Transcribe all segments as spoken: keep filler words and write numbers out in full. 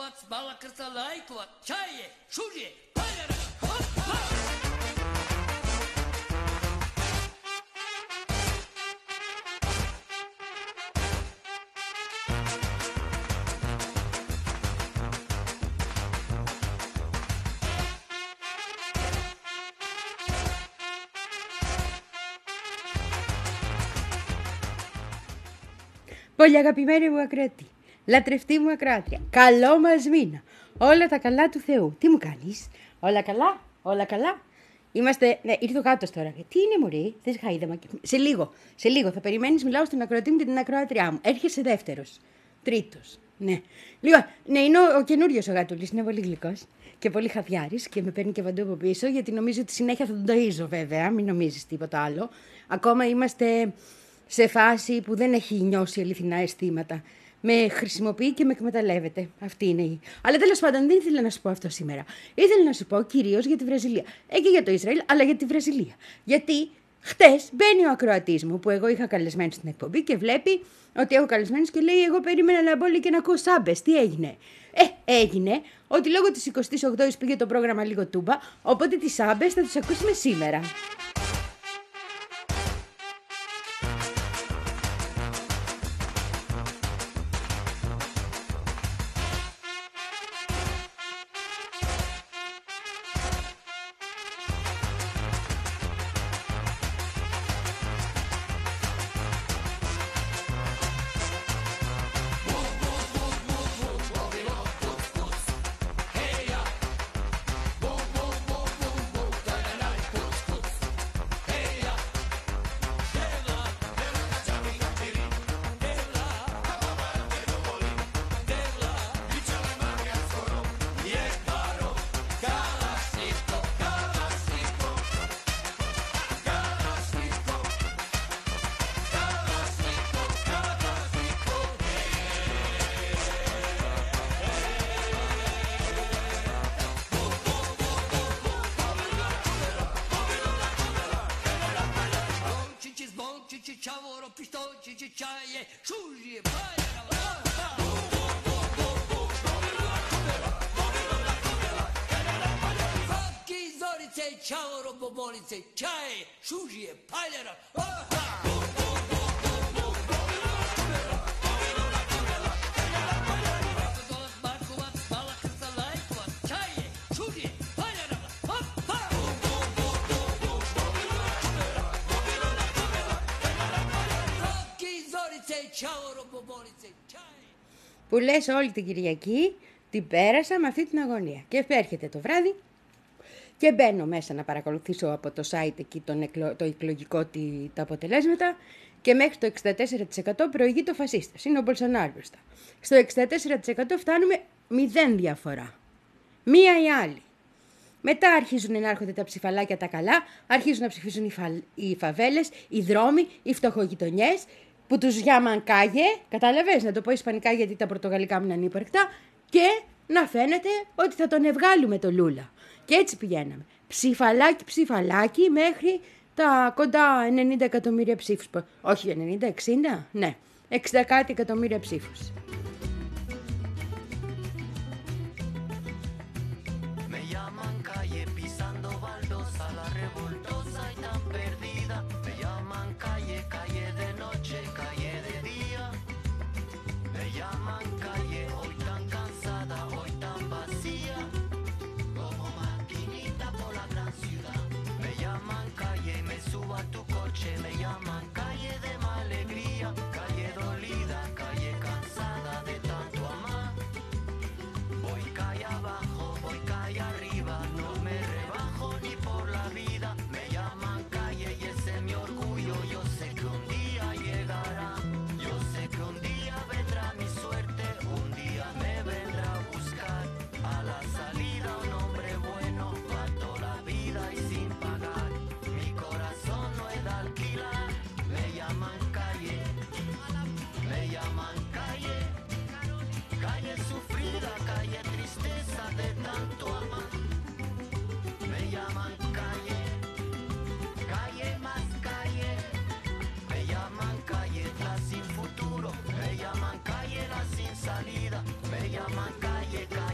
Balakovat, balakırtalaytovat, çaye, şurye, paylara, hop, hop. Πολύ αγαπημένη μου ακροατή, λατρευτή μου ακροάτρια, καλό μας μήνα, όλα τα καλά του Θεού. Τι μου κάνεις, όλα καλά, όλα καλά. Είμαστε, ναι, ήρθε ο γάτος τώρα. Τι είναι μωρή, θες χαΐδεμα. Σε λίγο, σε λίγο θα περιμένεις, μιλάω στην ακροατή μου και την ακροάτριά μου. Έρχεσαι δεύτερος, τρίτος, ναι. Λοιπόν, ναι, είναι ο, ο καινούριος ο γάτουλης, είναι πολύ γλυκός και πολύ χαδιάρης και με παίρνει και παντού από πίσω, γιατί νομίζω ότι συνέχεια θα τον ταΐζω βέβαια, μην νομίζεις τίποτα άλλο. Ακόμα είμαστε σε φάση που δεν έχει νιώσει αληθινά αισθήματα. Με χρησιμοποιεί και με εκμεταλλεύεται. Αυτή είναι η. Αλλά τέλος πάντων δεν ήθελα να σου πω αυτό σήμερα. Ήθελα να σου πω κυρίως για τη Βραζιλία. Ε, και για το Ισραήλ, αλλά για τη Βραζιλία. Γιατί χτες μπαίνει ο ακροατής μου που εγώ είχα καλεσμένο στην εκπομπή και βλέπει ότι έχω καλεσμένους και λέει: εγώ περίμενα να μπω και να ακούω σάμπες. Τι έγινε? Ε, έγινε ότι λόγω της εικοστής όγδοης πήγε το πρόγραμμα λίγο τούμπα, οπότε τις σάμπες θα τις ακούσουμε σήμερα. Čavoro, pištočići, čaje, šužije, pajera, Fakki, zorice, čavoro, bobolice, čaje, šužije, pajera, που λες όλη την Κυριακή την πέρασα με αυτή την αγωνία. Και έρχεται το βράδυ και μπαίνω μέσα να παρακολουθήσω από το site εκεί τον εκλο... το εκλογικό τη... τα αποτελέσματα και μέχρι το εξήντα τέσσερα τοις εκατό προηγεί το φασίστας. Είναι ο Μπολσονάρο μπροστά. Στο εξήντα τέσσερα τοις εκατό φτάνουμε μηδέν διαφορά. Μία ή άλλη. Μετά αρχίζουν να έρχονται τα ψηφαλάκια τα καλά, αρχίζουν να ψηφίζουν οι, φα... οι φαβέλες, οι δρόμοι, οι φτωχογειτονιές, που τους llaman calle, κατάλαβες, να το πω ισπανικά γιατί τα πορτογαλικά μου είναι ανύπαρκτα, και να φαίνεται ότι θα τον ευγάλουμε το Λούλα. Και έτσι πηγαίναμε. Ψηφαλάκι, ψηφαλάκι, μέχρι τα κοντά ενενήντα εκατομμύρια ψήφους. Όχι ενενήντα, εξήντα, ναι, εξήντα κάτι εκατομμύρια ψήφους. Me llaman calle de mala alegría, calle dolida, calle cansada de tanto amar. Voy calle abajo, voy calle arriba, no me rebajo ni por la vida. Me llaman calle y ese es mi orgullo, yo sé que un día llegará. Yo sé que un día vendrá mi suerte, un día me vendrá a buscar. A la salida un hombre bueno, va toda la vida y sin pagar. Mi corazón no es de alquilar, me llaman calle, me llaman calle, calle sufrida, calle tristeza de tanto amar. Me llaman calle, calle más calle, me llaman calle la sin futuro, me llaman calle la sin salida, me llaman calle, calle.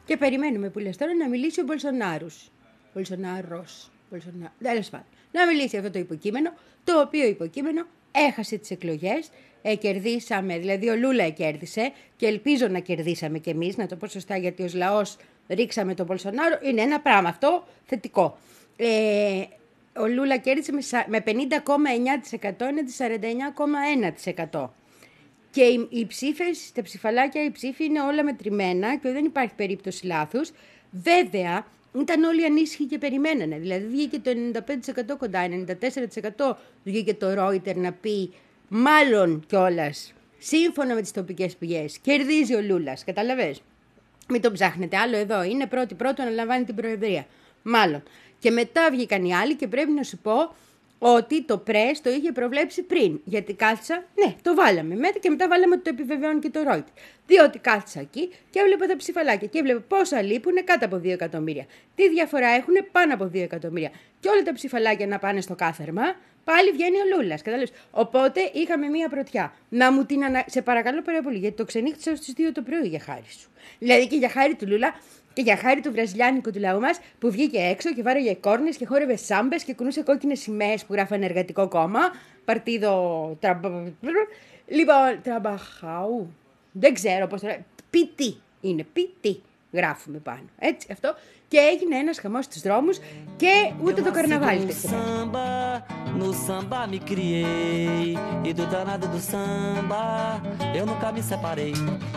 Και περιμένουμε που λες τώρα να μιλήσει ο Μπολσονάρος. Μπολσονάρος. Μπολσονά... Τέλος πάντων. Να μιλήσει αυτό το υποκείμενο, το οποίο υποκείμενο έχασε τις εκλογές. Ε, κερδίσαμε, δηλαδή ο Λούλα κέρδισε και ελπίζω να κερδίσαμε κι εμείς, να το πω σωστά, γιατί ως λαός ρίξαμε τον Μπολσονάρο. Είναι ένα πράγμα αυτό θετικό. Ε, ο Λούλα κέρδισε με πενήντα κόμμα εννιά τοις εκατό έναντι σαράντα εννιά κόμμα ένα τοις εκατό. Και οι, οι ψήφες, τα ψηφαλάκια, οι ψήφοι είναι όλα μετρημένα και δεν υπάρχει περίπτωση λάθους. Βέβαια, ήταν όλοι ανήσυχοι και περιμένανε. Δηλαδή βγήκε το ενενήντα πέντε τοις εκατό κοντά, ενενήντα τέσσερα τοις εκατό βγήκε το Reuters να πει, μάλλον κιόλας, σύμφωνα με τις τοπικές πηγές, κερδίζει ο Λούλας. Καταλαβες. Μην τον ψάχνετε άλλο εδώ. Είναι πρώτη πρώτο να λαμβάνει την προεδρία. Μάλλον. Και μετά βγήκαν οι άλλοι και πρέπει να σου πω ότι το πρες το είχε προβλέψει πριν. Γιατί κάθισα, ναι, το βάλαμε μετά και μετά βάλαμε ότι το επιβεβαιώνει και το Reuters. Διότι κάθισα εκεί και έβλεπα τα ψηφαλάκια και έβλεπα πόσα λείπουν κάτω από δύο εκατομμύρια. Τι διαφορά έχουν πάνω από δύο εκατομμύρια. Και όλα τα ψηφαλάκια να πάνε στο κάθερμα, πάλι βγαίνει ο Λούλας. Κατάλαβες. Οπότε είχαμε μία πρωτιά. Να μου την ανα... Σε παρακαλώ πάρα πολύ, γιατί το ξενύχτησα στις δύο το πρωί για χάρη σου. Δηλαδή και για χάρη του Λούλα. Και για χάρη του βραζιλιάνικου του λαού μας που βγήκε έξω και βάραγε κόρνες και χόρευε σάμπες και κουνούσε κόκκινες σημαίες που γράφανε Εργατικό Κόμμα. Παρτίδο. Τραμπα... Λοιπόν, τραμπαχάου. Δεν ξέρω πώς το λέει. Πίτι είναι. Πίτι γράφουμε πάνω. Έτσι αυτό. Και έγινε ένας χαμός στους δρόμους και ούτε το καρναβάλι δεν samba, no samba me criei e do danado do samba eu nunca me separei.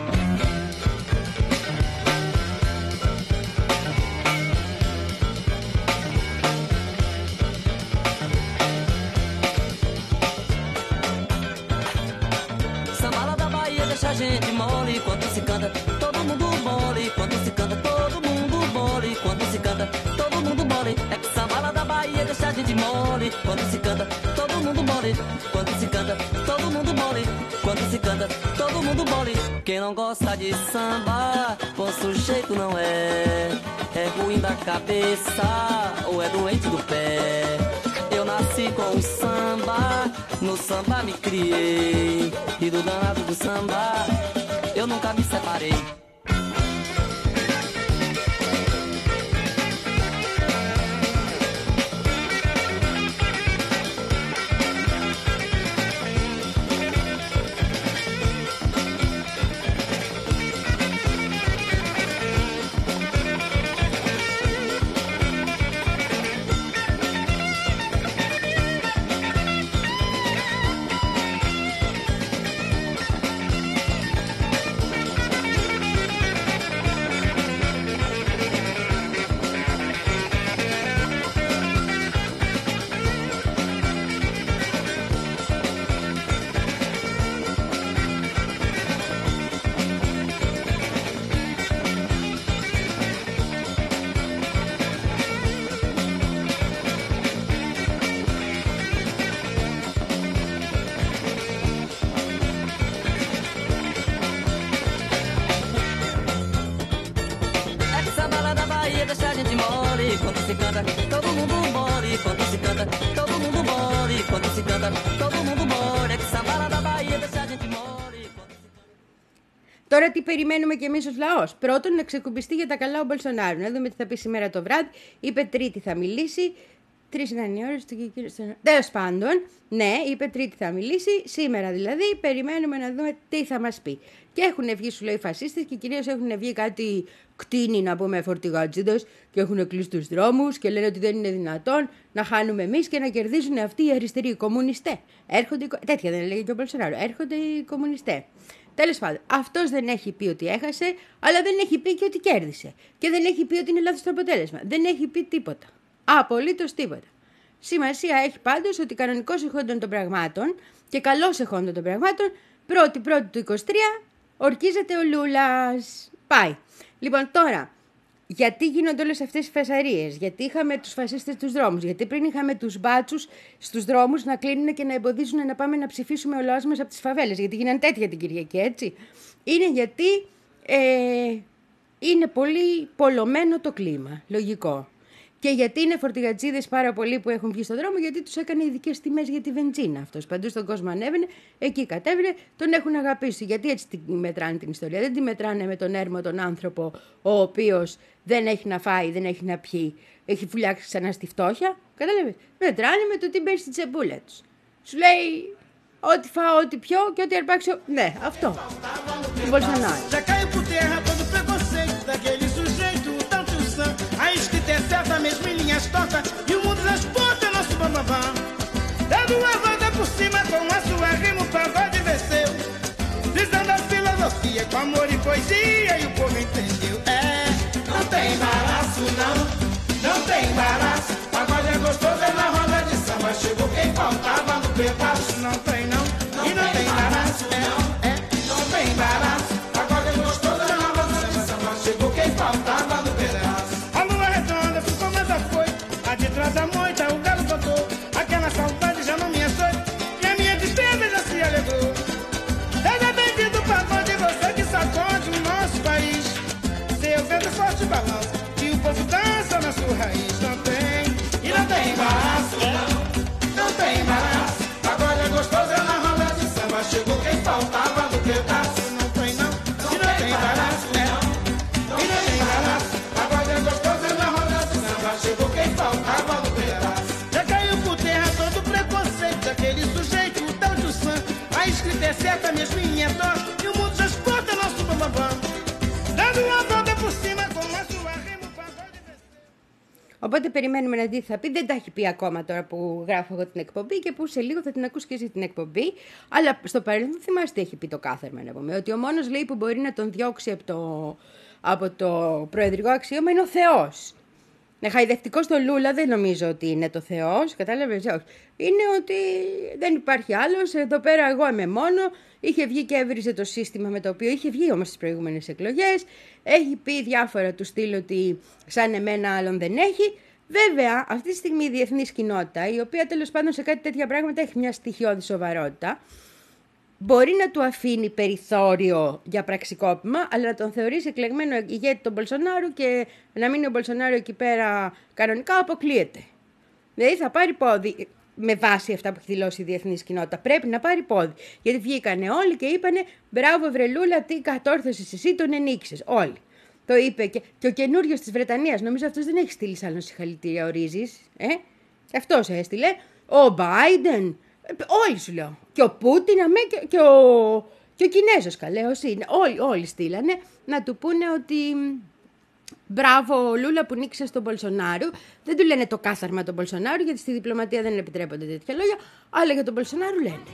A gente mole quando se canta, todo mundo mole quando se canta, todo mundo mole quando se canta, todo mundo mole. É que essa bala da Bahia deixa a gente mole quando se canta, todo mundo mole quando se canta, todo mundo mole quando se canta, todo mundo mole. Quem não gosta de samba, bom sujeito não é, é ruim da cabeça ou é doente do pé. Eu nasci com o samba, no samba me criei e do danado do samba eu nunca me separei. Quando se canta, todo mundo mole. Quando se canta, todo mundo mole. Quando se canta, todo mundo mole. Que essa bala da Bahia deixa a gente mole. Τώρα τι περιμένουμε κι εμείς ως λαός. Πρώτον, να ξεκουμπιστεί για τα καλά ο Μπολσονάρο. Να δούμε τι θα πει σήμερα το βράδυ. Είπε Τρίτη θα μιλήσει. Τρεις ήταν οι ώρες του και κύριος... Τέλος πάντων, ναι, είπε Τρίτη θα μιλήσει. Σήμερα δηλαδή περιμένουμε να δούμε τι θα μας πει. Και έχουν βγει, σου λέει, οι φασίστες και κυρίως έχουν βγει κάτι κτίνη, να πούμε, φορτηγάτζιδες και έχουν κλείσει τους δρόμους και λένε ότι δεν είναι δυνατόν να χάνουμε εμείς και να κερδίζουν αυτοί οι αριστεροί, οι κομμουνιστές. Έρχονται, τέτοια δεν έλεγε και ο Μπολσονάρο. Έρχονται οι κομμουνιστές. Τέλος πάντων, αυτός δεν έχει πει ότι έχασε, αλλά δεν έχει πει και ότι κέρδισε. Και δεν έχει πει ότι είναι λάθος το αποτέλεσμα. Δεν έχει πει τίποτα. Απολύτως τίποτα. Σημασία έχει πάντως ότι κανονικός εχόντων των πραγμάτων και καλός εχόντων των πραγμάτων, πρώτη πρώτη του είκοσι τρία ορκίζεται ο Λούλας. Πάει. Λοιπόν, τώρα, γιατί γίνονται όλες αυτές οι φασαρίες, γιατί είχαμε τους φασίστες στους δρόμους, γιατί πριν είχαμε τους μπάτσους στους δρόμους να κλείνουν και να εμποδίζουν να πάμε να ψηφίσουμε ο λαός μας από τις φαβέλες, γιατί γίνανε τέτοια την Κυριακή, έτσι. Είναι γιατί ε, είναι πολύ πολλωμένο το κλίμα, λογικό. Και γιατί είναι φορτηγατσίδες πάρα πολλοί που έχουν βγει στον δρόμο, γιατί τους έκανε ειδικές τιμές για τη βενζίνα αυτός. Παντού στον κόσμο ανέβαινε, εκεί κατέβαινε, τον έχουν αγαπήσει. Γιατί έτσι τη μετράνε την ιστορία. Δεν τη μετράνε με τον έρμο τον άνθρωπο, ο οποίος δεν έχει να φάει, δεν έχει να πιει, έχει φουλιάξει ξανά στη φτώχεια. Κατάλαβες. Μετράνε με το τι μπαίνει στην τσεμπούλα τους. Σου λέει ό,τι φάω, ό,τι πιω και ό,τι αρπάξω. Ναι, αυτό. Του Μπολσονάρο. A escrita é certa, mesmo em linhas tortas, e o mundo transporta nosso bambambam. Dando uma volta por cima com a sua rima, o pagode venceu. Dizendo a filosofia com amor e poesia, e o povo entendeu. É, não tem embaraço não, não tem embaraço. Pagode é gostoso, é na roda de samba. Chegou quem faltava no pedaço. Não tem não, e não tem embaraço. É, é, não tem embaraço. Pagode é gostoso, é na roda de samba. Chegou quem faltava no pedaço. De trás da moita o galo botou. Aquela saudade já não me açoita, e a minha tristeza já se alegrou. Seja bem-vindo o pagode, você que sacode o nosso país. Seu vento forte balança, e o povo dança na sua raiz. Não tem, e não tem embaraço, não, não tem embaraço. Agora é gostoso, é na roda de samba. Chegou quem faltava no pedaço. Não tem não, e não tem embaraço, não, e não tem embaraço. Agora é gostoso, é na roda de samba. Chegou quem faltava no pedaço. Já caiu por terra todo o preconceito daquele sujeito, o tal de Sam. A escrita é certa, mesmo em minha dor, e o mundo já exporta nosso bambambam. Dando uma volta por cima com a sua rima, o pagode desceu. Οπότε περιμένουμε να δει τι θα πει. Δεν τα έχει πει ακόμα τώρα που γράφω εγώ την εκπομπή και που σε λίγο θα την ακούσει και εσύ την εκπομπή. Αλλά στο παρελθόν θυμάστε τι έχει πει το κάθαρμα, να πούμε. Ότι ο μόνος λέει που μπορεί να τον διώξει από το, από το προεδρικό αξίωμα είναι ο Θεός. Ναι, χαϊδευτικό στο Λούλα δεν νομίζω ότι είναι το Θεός, κατάλαβες, όχι. Είναι ότι δεν υπάρχει άλλος, εδώ πέρα εγώ είμαι μόνο, είχε βγει και έβριζε το σύστημα με το οποίο είχε βγει όμως στις προηγούμενες εκλογές, έχει πει διάφορα του στυλ ότι σαν εμένα άλλον δεν έχει. Βέβαια, αυτή τη στιγμή η διεθνής κοινότητα, η οποία τέλος πάντων σε κάτι τέτοια πράγματα έχει μια στοιχειώδη σοβαρότητα, μπορεί να του αφήνει περιθώριο για πραξικόπημα, αλλά να τον θεωρήσει εκλεγμένο ηγέτη τον Μπολσονάρο και να μείνει ο Μπολσονάρο εκεί πέρα κανονικά αποκλείεται. Δηλαδή θα πάρει πόδι με βάση αυτά που έχει δηλώσει η διεθνής κοινότητα. Πρέπει να πάρει πόδι. Γιατί βγήκανε όλοι και είπανε μπράβο Βρελούλα, τι κατόρθωσες εσύ, τον ενίκησες. Όλοι. Το είπε και, και ο καινούριος της Βρετανίας. Νομίζω αυτός δεν έχει στείλει άλλο συγχαρητήρια, ορίζεις. Ε? Και αυτός έστειλε. Ο Μπάιντεν. Όλοι σου λέω. Και ο Πούτιν αμέ, και, και, ο, και ο Κινέζος καλέος είναι. Όλοι, όλοι στείλανε να του πούνε ότι μπράβο Λούλα που νίκησε στον Μπολσονάρο. Δεν του λένε το κάθαρμα τον Μπολσονάρο γιατί στη διπλωματία δεν επιτρέπονται τέτοια λόγια. Αλλά για τον Μπολσονάρο λένε.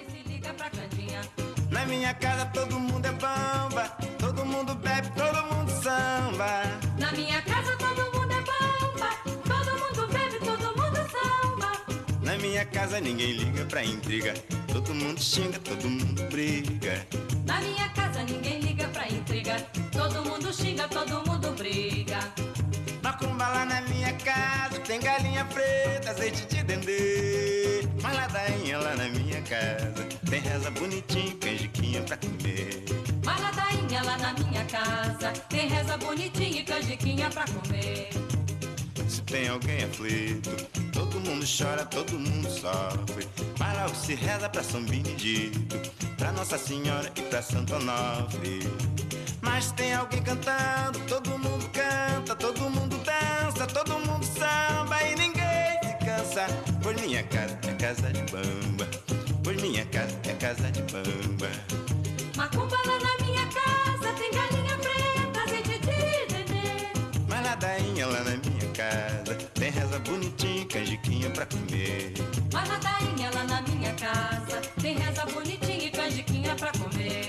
Na minha casa todo mundo é bamba, todo mundo bebe, todo mundo samba. Na minha casa todo mundo é bamba, todo mundo bebe, todo mundo samba. Na minha casa ninguém liga pra intriga, todo mundo xinga, todo mundo briga. Na minha casa ninguém liga pra intriga, todo mundo xinga, todo mundo briga. Macumba lá na minha casa, tem galinha preta, azeite de dendê. Mas ladainha lá na minha casa, tem reza bonitinha, canjiquinha pra comer. Mas ladainha lá na minha casa, tem reza bonitinha e canjiquinha pra comer. Se tem alguém aflito, todo mundo chora, todo mundo sofre. Mas lá se reza pra São Benedito, pra Nossa Senhora e pra Santo Onofre. Mas tem alguém cantando, todo mundo canta, todo mundo dança, todo mundo samba e ninguém se cansa. Pois minha casa é casa de bamba, pois minha casa é casa de bamba. Macumba lá na minha casa, tem galinha preta, azeite de dendê. Mas ladainha lá na minha casa, tem reza bonitinha, canjiquinha pra comer. Mas ladainha lá na minha casa, tem reza bonitinha e canjiquinha pra comer.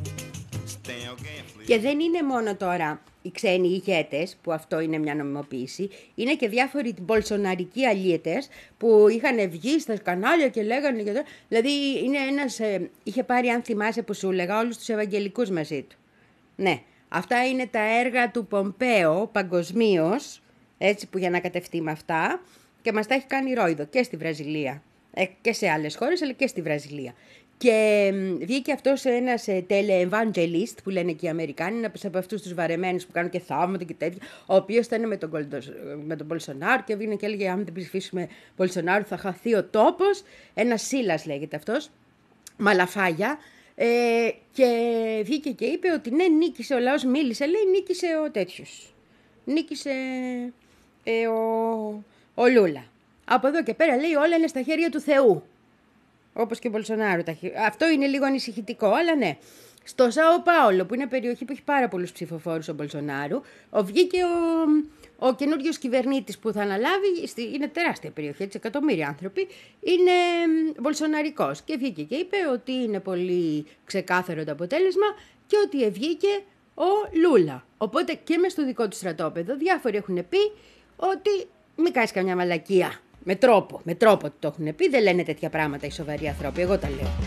Και δεν είναι μόνο τώρα οι ξένοι ηγέτες, που αυτό είναι μια νομιμοποίηση, είναι και διάφοροι μπολσοναρικοί αλήτες που είχαν βγει στα κανάλια και λέγανε. Και... Δηλαδή είναι ένας, ε, είχε πάρει, αν θυμάσαι που σου έλεγα, όλους τους Ευαγγελικούς μαζί του. Ναι, αυτά είναι τα έργα του Πομπέο παγκοσμίως, έτσι που για να κατευτεί με αυτά, και μας τα έχει κάνει ρόιδο και στη Βραζιλία. Ε, και σε άλλες χώρες, αλλά και στη Βραζιλία. Και βγήκε αυτός ένας ε, televangelist που λένε και οι Αμερικάνοι, ένας από αυτούς τους βαρεμένους που κάνουν και θαύματα και τέτοια, ο οποίος ήταν με τον, με τον Μπολσονάρο και έβγαινε και έλεγε: αν δεν ψηφίσουμε Μπολσονάρο θα χαθεί ο τόπος. Ένας Σίλας λέγεται αυτός, μαλαφάγια. Ε, και βγήκε και είπε ότι ναι, νίκησε ο λαός, μίλησε, λέει, νίκησε ο τέτοιος. Νίκησε ε, ο, ο Λούλα. Από εδώ και πέρα λέει όλα είναι στα χέρια του Θεού. Όπως και ο Μπολσονάρο. Αυτό είναι λίγο ανησυχητικό, αλλά ναι. Στο Σάο Πάολο, που είναι περιοχή που έχει πάρα πολλούς ψηφοφόρους ο Μπολσονάρο, ο, βγήκε ο, ο καινούριος κυβερνήτης που θα αναλάβει, είναι τεράστια περιοχή, έτσι, εκατομμύρια άνθρωποι, είναι μπολσοναρικός. Και βγήκε και είπε ότι είναι πολύ ξεκάθαρο το αποτέλεσμα και ότι ευγήκε ο Λούλα. Οπότε και μες στο δικό του στρατόπεδο διάφοροι έχουν πει ότι μην κάνεις καμιά μαλακία. Με τρόπο, με τρόπο το έχουν πει, δεν λένε τέτοια πράγματα οι σοβαροί άνθρωποι, εγώ τα λέω.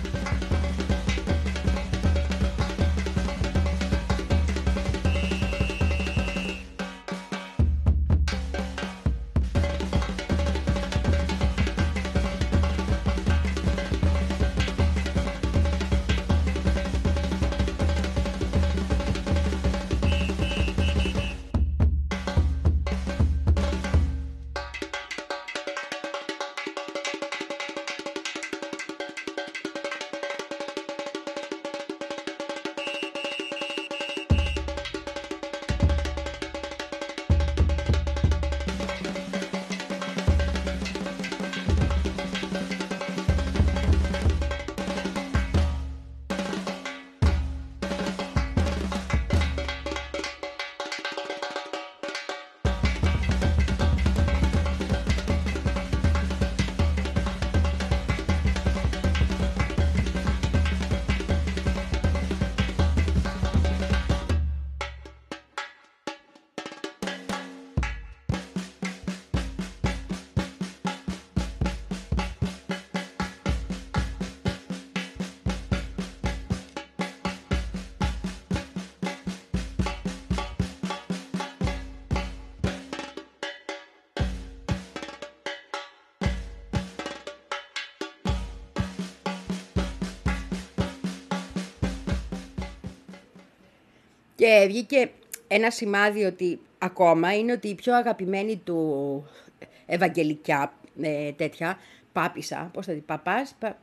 Και βγήκε ένα σημάδι ότι ακόμα είναι ότι η πιο αγαπημένη του Ευαγγελικιά ε, τέτοια πάπισσα, πώς θα την παπάς, πα,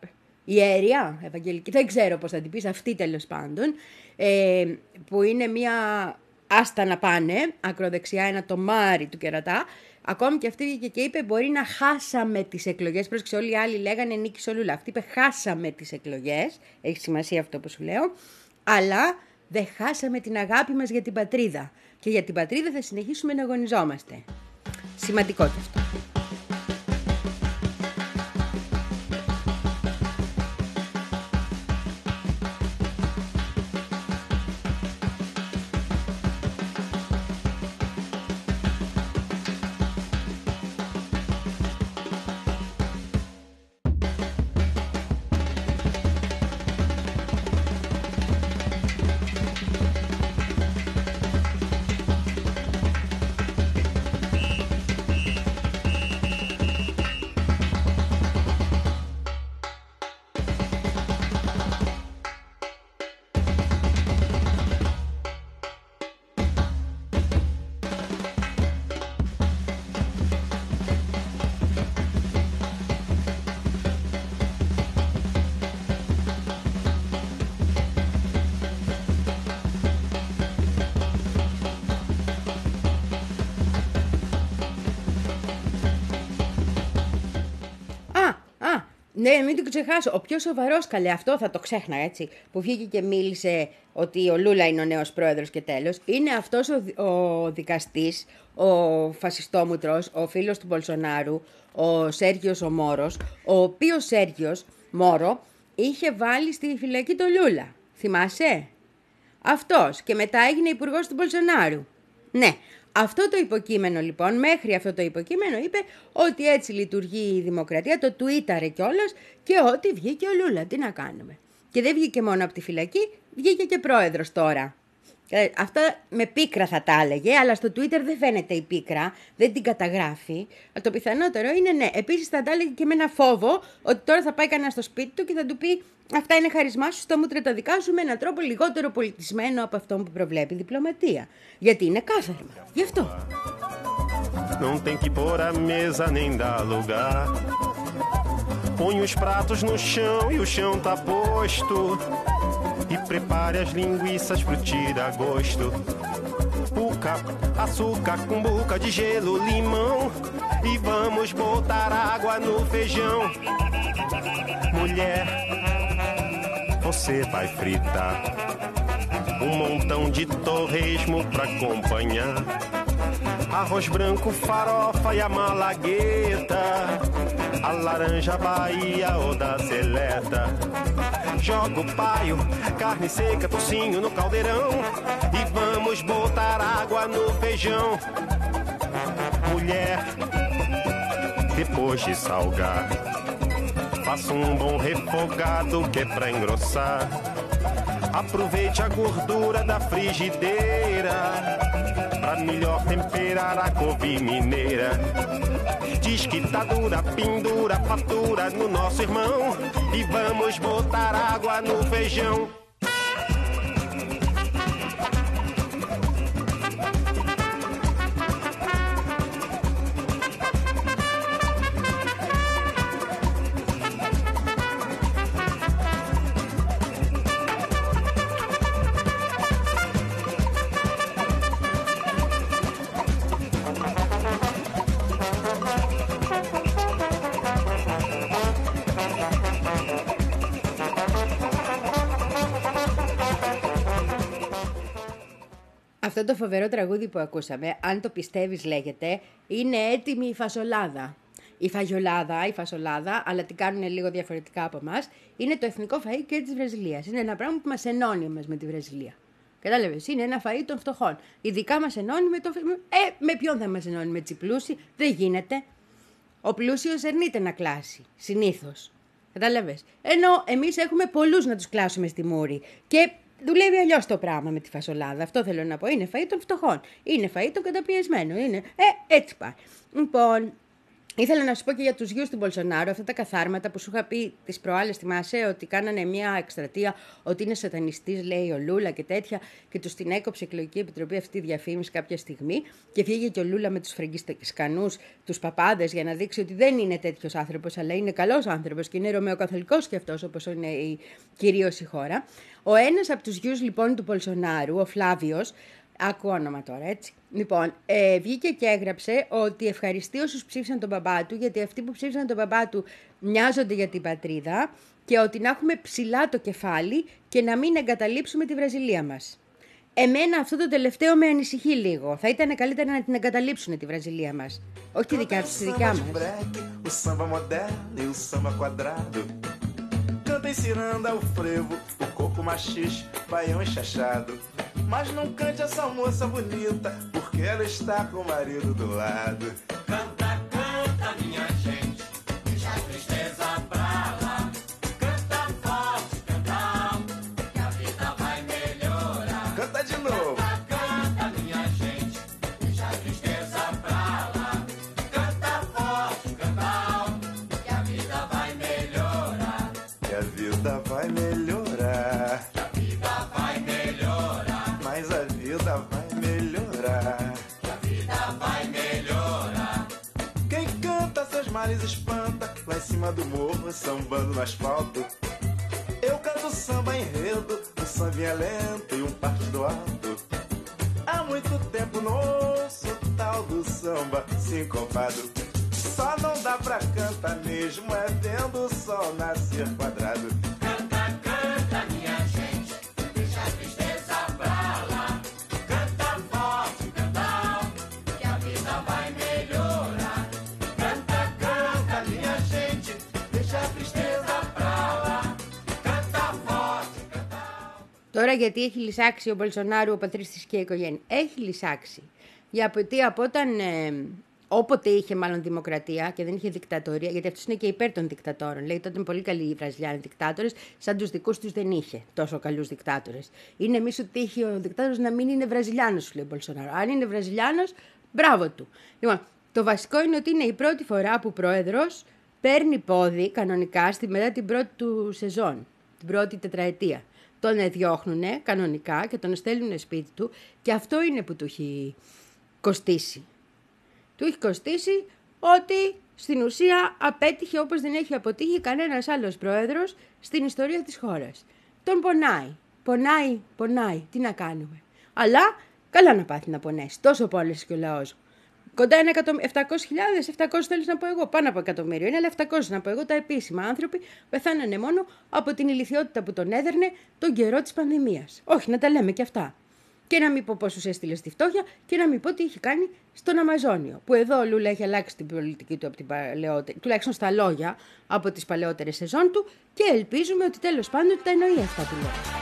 ιεριά Ευαγγελική, δεν ξέρω πώς θα την πεις, αυτή τέλος πάντων, ε, που είναι μια άστα να πάνε, ακροδεξιά ένα τομάρι του κερατά, ακόμη και αυτή βγήκε και είπε μπορεί να χάσαμε τις εκλογές, πρόσεξε όλοι οι άλλοι λέγανε νίκησε ο Λούλα, αυτή είπε χάσαμε τις εκλογές, έχει σημασία αυτό που σου λέω, αλλά δεν χάσαμε την αγάπη μας για την πατρίδα. Και για την πατρίδα θα συνεχίσουμε να αγωνιζόμαστε. Σημαντικό και αυτό. Ναι, μην το ξεχάσω. Ο πιο σοβαρός, καλέ, αυτό θα το ξέχνα, έτσι. Που βγήκε και μίλησε ότι ο Λούλα είναι ο νέος πρόεδρος και τέλος. Είναι αυτός ο, ο δικαστής, ο φασιστόμουτρος, ο φίλος του Μπολσονάρου, ο Σέργιος ο Μόρος, ο οποίος Σέργιος Μόρο είχε βάλει στη φυλακή τον Λούλα. Θυμάσαι? Αυτός. Και μετά έγινε υπουργός του Μπολσονάρου. Ναι. Αυτό το υποκείμενο λοιπόν, μέχρι αυτό το υποκείμενο είπε ότι έτσι λειτουργεί η δημοκρατία, το τουίταρε κιόλας και ότι βγήκε ο Λούλα, τι να κάνουμε. Και δεν βγήκε μόνο από τη φυλακή, βγήκε και πρόεδρος τώρα. Ε, αυτά με πίκρα θα τα έλεγε, αλλά στο Twitter δεν φαίνεται η πίκρα, δεν την καταγράφει. Το πιθανότερο είναι ναι. Επίσης θα τα έλεγε και με ένα φόβο ότι τώρα θα πάει κανένα στο σπίτι του και θα του πει αυτά είναι χαρισμά σου, στα μούτρα τα δικά σου, με έναν τρόπο λιγότερο πολιτισμένο από αυτό που προβλέπει η διπλωματία. Γιατί είναι κάθαρμα. Γι' αυτό. Não tem que pôr a mesa nem dar lugar. Põe os pratos no chão e o chão tá posto. E prepare as linguiças pro tira-gosto. Puca, açúcar com boca de gelo, limão. E vamos botar água no feijão. Mulher, você vai fritar um montão de torresmo pra acompanhar. Arroz branco, farofa e a malagueta. A laranja Bahia ou da seleta. Joga o paio, carne seca, tocinho no caldeirão. E vamos botar água no feijão. Mulher, depois de salgar, faça um bom refogado que é pra engrossar. Aproveite a gordura da frigideira pra melhor temperar a couve mineira. Diz que tá dura, pendura, fatura no nosso irmão. E vamos botar água no feijão. Αυτό το φοβερό τραγούδι που ακούσαμε, αν το πιστεύεις λέγεται, είναι έτοιμη η φασολάδα. Η φαγιολάδα, η φασολάδα, αλλά την κάνουν λίγο διαφορετικά από εμάς, είναι το εθνικό φαΐ και της Βραζιλίας. Είναι ένα πράγμα που μας ενώνει εμάς με τη Βραζιλία. Κατάλαβες, είναι ένα φαΐ των φτωχών. Ειδικά μας ενώνει με το Ε, με ποιον θα μας ενώνει, με τις πλούσιοι, δεν γίνεται. Ο πλούσιος αρνείται να κλάσει, συνήθως. Κατάλαβες. Ενώ εμείς έχουμε πολλούς να τους κλάσουμε στη μούρη. Και δουλεύει αλλιώς το πράγμα με τη φασολάδα. Αυτό θέλω να πω. Είναι φαΐ των φτωχών. Είναι φαΐ των καταπιεσμένων. Είναι... Ε, έτσι πάει. Λοιπόν, ήθελα να σου πω και για τους γιους του Μπολσονάρου, αυτά τα καθάρματα που σου είχα πει τις προάλλες, θυμάσαι, ότι κάνανε μια εκστρατεία, ότι είναι σατανιστής, λέει ο Λούλα και τέτοια, και τους την έκοψε η εκλογική επιτροπή αυτή τη διαφήμιση κάποια στιγμή. Και βγήκε και ο Λούλα με τους φραγκισκανούς, τους παπάδες, για να δείξει ότι δεν είναι τέτοιος άνθρωπος, αλλά είναι καλός άνθρωπος και είναι ρωμαιοκαθολικός κι αυτός, όπως είναι η, κυρίως η χώρα. Ο ένας από τους γιους λοιπόν του Μπολσονάρου, ο Φλάβιος, άκου όνομα τώρα, έτσι. Λοιπόν, ε, βγήκε και έγραψε ότι ευχαριστεί όσους ψήφισαν τον μπαμπά του, γιατί αυτοί που ψήφισαν τον μπαμπά του νοιάζονται για την πατρίδα και ότι να έχουμε ψηλά το κεφάλι και να μην εγκαταλείψουμε τη Βραζιλία μας. Εμένα αυτό το τελευταίο με ανησυχεί λίγο. Θα ήταν καλύτερα να την εγκαταλείψουν τη Βραζιλία μας. Όχι τη δικιά τους, τη δικιά μας. Canta ensinando ao frevo, o coco machixe, baião enxachado. Mas não cante essa moça bonita, porque ela está com o marido do lado. Canta, canta, minha gente, deixa a tristeza pra lá. Canta forte, canta alto, que a vida vai melhorar. Canta de novo. Canta, canta, minha gente, deixa a tristeza pra lá. Canta forte, canta alto, que a vida vai melhorar. Que a vida vai melhorar. Que a vida vai melhorar. Mas a vida vai melhorar. Que a vida vai melhorar. Quem canta seus males espanta, lá em cima do morro, sambando no asfalto. Eu canto samba enredo, um sambinha lento e um partido alto. Há muito tempo não ouço o tal do samba sincopado. Só não dá pra cantar mesmo, é vendo o sol nascer quadrado. Canta, canta, minha gente, deixa a tristeza pra lá. Canta forte, canta alto, que a vida vai melhorar. Canta, canta, minha gente, deixa a tristeza pra lá. Canta forte, canta alto. Τώρα γιατί έχει λυσάξει ο Μπολσονάρου, ο πατρίς της και η οικογένεια. Έχει λυσάξει. Γιατί από όταν ε, όποτε είχε μάλλον δημοκρατία και δεν είχε δικτατορία, γιατί αυτός είναι και υπέρ των δικτατόρων. Λέει τότε είναι πολύ καλοί οι Βραζιλιάνοι δικτάτορες, σαν τους δικούς τους δεν είχε τόσο καλούς δικτάτορες. Είναι εμείς ότι είχε ο δικτάτορας να μην είναι Βραζιλιάνος, σου λέει ο Μπολσονάρο. Αν είναι Βραζιλιάνος, μπράβο του. Λοιπόν, το βασικό είναι ότι είναι η πρώτη φορά που πρόεδρος παίρνει πόδι κανονικά στη, μετά την πρώτη του σεζόν, την πρώτη τετραετία. Τον διώχνουνε κανονικά και τον στέλνουν σπίτι του και αυτό είναι που του έχει κοστίσει. Του έχει κοστίσει ότι στην ουσία απέτυχε όπως δεν έχει αποτύχει κανένας άλλος πρόεδρος στην ιστορία της χώρας. Τον πονάει, πονάει, πονάει, τι να κάνουμε. Αλλά καλά να πάθει να πονέσει, τόσο πόνεσε και ο λαός. Κοντά είναι επτακόσιες χιλιάδες, επτακόσιες θέλεις να πω εγώ, πάνω από εκατομμύριο. Είναι, αλλά επτακόσιες να πω εγώ, τα επίσημα άνθρωποι πεθάνανε μόνο από την ηλιθιότητα που τον έδερνε τον καιρό της πανδημίας. Όχι, να τα λέμε και αυτά. Και να μην πω πόσους έστειλε στη φτώχεια και να μην πω τι έχει κάνει στον Αμαζόνιο. Που εδώ ο Λούλα έχει αλλάξει την πολιτική του από την παλαιότερη, τουλάχιστον στα λόγια, από τις παλαιότερες σεζόν του και ελπίζουμε ότι τέλος πάντων τα εννοεί αυτά που λέει.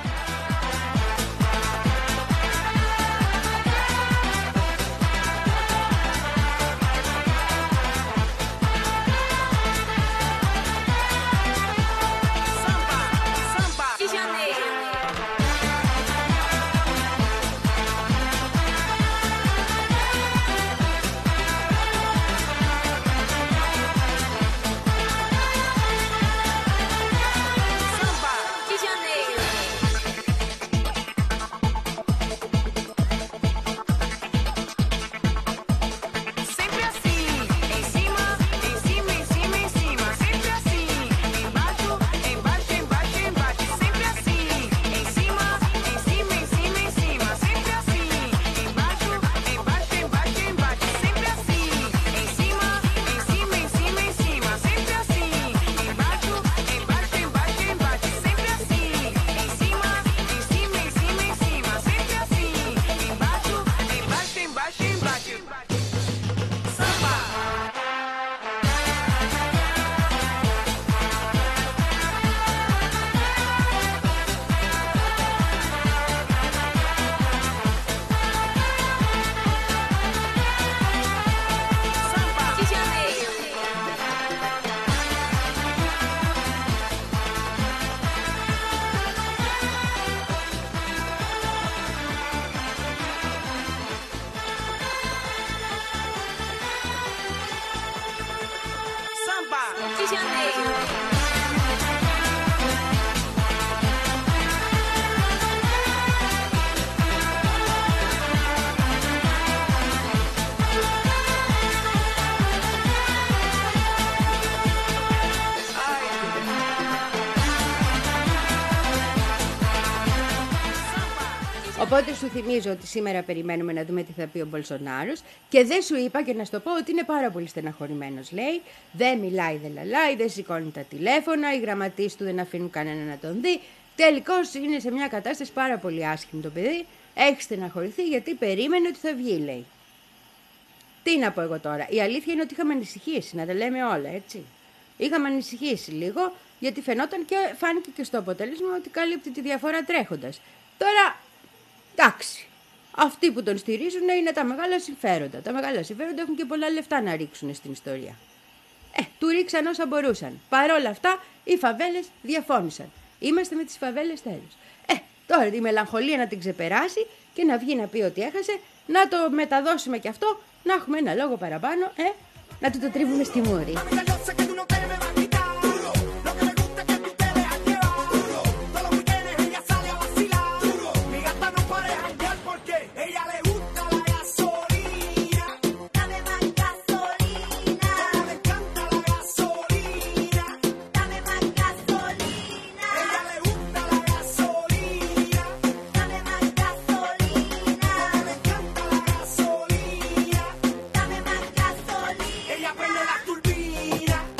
Οπότε σου θυμίζω ότι σήμερα περιμένουμε να δούμε τι θα πει ο Μπολσονάρος και δεν σου είπα και να σου το πω ότι είναι πάρα πολύ στεναχωρημένος, λέει. Δεν μιλάει, δεν λαλάει, δεν σηκώνει τα τηλέφωνα, οι γραμματείς του δεν αφήνουν κανένα να τον δει. Τελικώς είναι σε μια κατάσταση πάρα πολύ άσχημη το παιδί. Έχει στεναχωρηθεί γιατί περίμενε ότι θα βγει, λέει. Τι να πω εγώ τώρα. Η αλήθεια είναι ότι είχαμε ανησυχήσει, να τα λέμε όλα, έτσι. Είχαμε ανησυχήσει λίγο γιατί φαινόταν και φάνηκε και στο αποτέλεσμα ότι καλύπτει τη διαφορά τρέχοντας. Τώρα. Εντάξει, αυτοί που τον στηρίζουν είναι τα μεγάλα συμφέροντα. Τα μεγάλα συμφέροντα έχουν και πολλά λεφτά να ρίξουν στην ιστορία. Ε, του ρίξαν όσα μπορούσαν. Παρ' όλα αυτά, οι φαβέλες διαφώνησαν. Είμαστε με τις φαβέλες τέλος. Ε, τώρα τη μελαγχολία να την ξεπεράσει και να βγει να πει ότι έχασε, να το μεταδώσουμε κι αυτό, να έχουμε ένα λόγο παραπάνω, ε, να του το τρίβουμε στη μούρη. Ella prende la turbina.